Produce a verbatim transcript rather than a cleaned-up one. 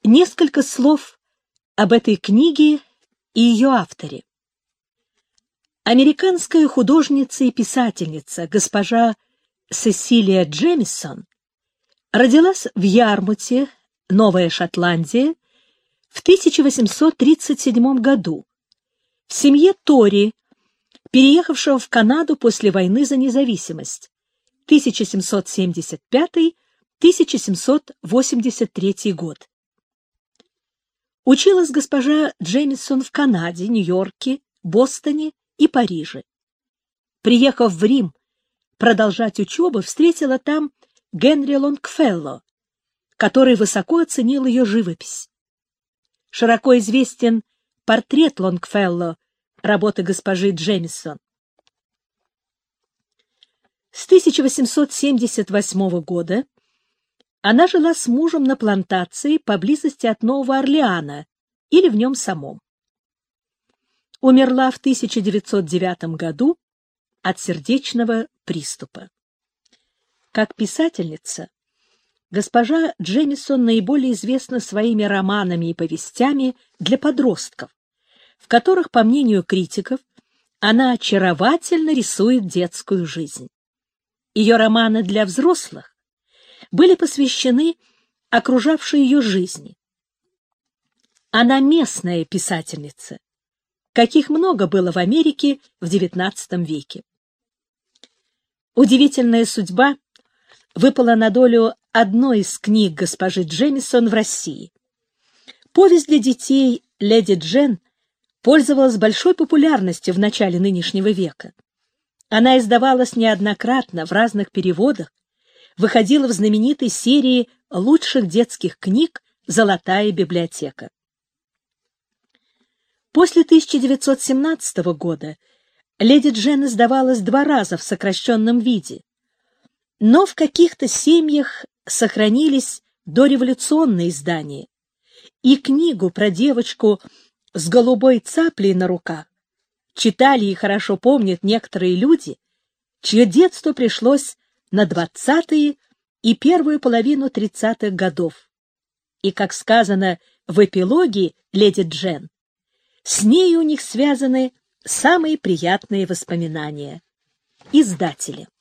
Несколько слов об этой книге и ее авторе. Американская художница и писательница госпожа Сесилия Джемисон родилась в Ярмуте, Новая Шотландия, в тысяча восемьсот тридцать седьмом году в семье Тори, переехавшего в Канаду после войны за независимость тысяча семьсот семьдесят пятый — тысяча семьсот восемьдесят третий год. Училась госпожа Джемисон в Канаде, Нью-Йорке, Бостоне и Париже. Приехав в Рим продолжать учебу, встретила там Генри Лонгфелло, который высоко оценил ее живопись. Широко известен портрет Лонгфелло, работы госпожи Джемисон. С тысяча восемьсот семьдесят восьмого года она жила с мужем на плантации поблизости от Нового Орлеана или в нем самом. Умерла в тысяча девятьсот девятом году от сердечного приступа. Как писательница, госпожа Джемисон наиболее известна своими романами и повестями для подростков, в которых, по мнению критиков, она очаровательно рисует детскую жизнь. Ее романы для взрослых были посвящены окружавшей ее жизни. Она местная писательница, каких много было в Америке в девятнадцатом веке. Удивительная судьба выпала на долю одной из книг госпожи Джемисон в России. Повесть для детей «Леди Джен» пользовалась большой популярностью в начале нынешнего века. Она издавалась неоднократно в разных переводах, выходила в знаменитой серии лучших детских книг «Золотая библиотека». После тысяча девятьсот семнадцатого года «Леди Джен» издавалась два раза в сокращенном виде, но в каких-то семьях сохранились дореволюционные издания, и книгу про девочку с голубой цаплей на руках читали и хорошо помнят некоторые люди, чье детство пришлось на двадцатые и первую половину тридцатых годов. И, как сказано в эпилоге «Леди Джен», с ней у них связаны самые приятные воспоминания. Издатели.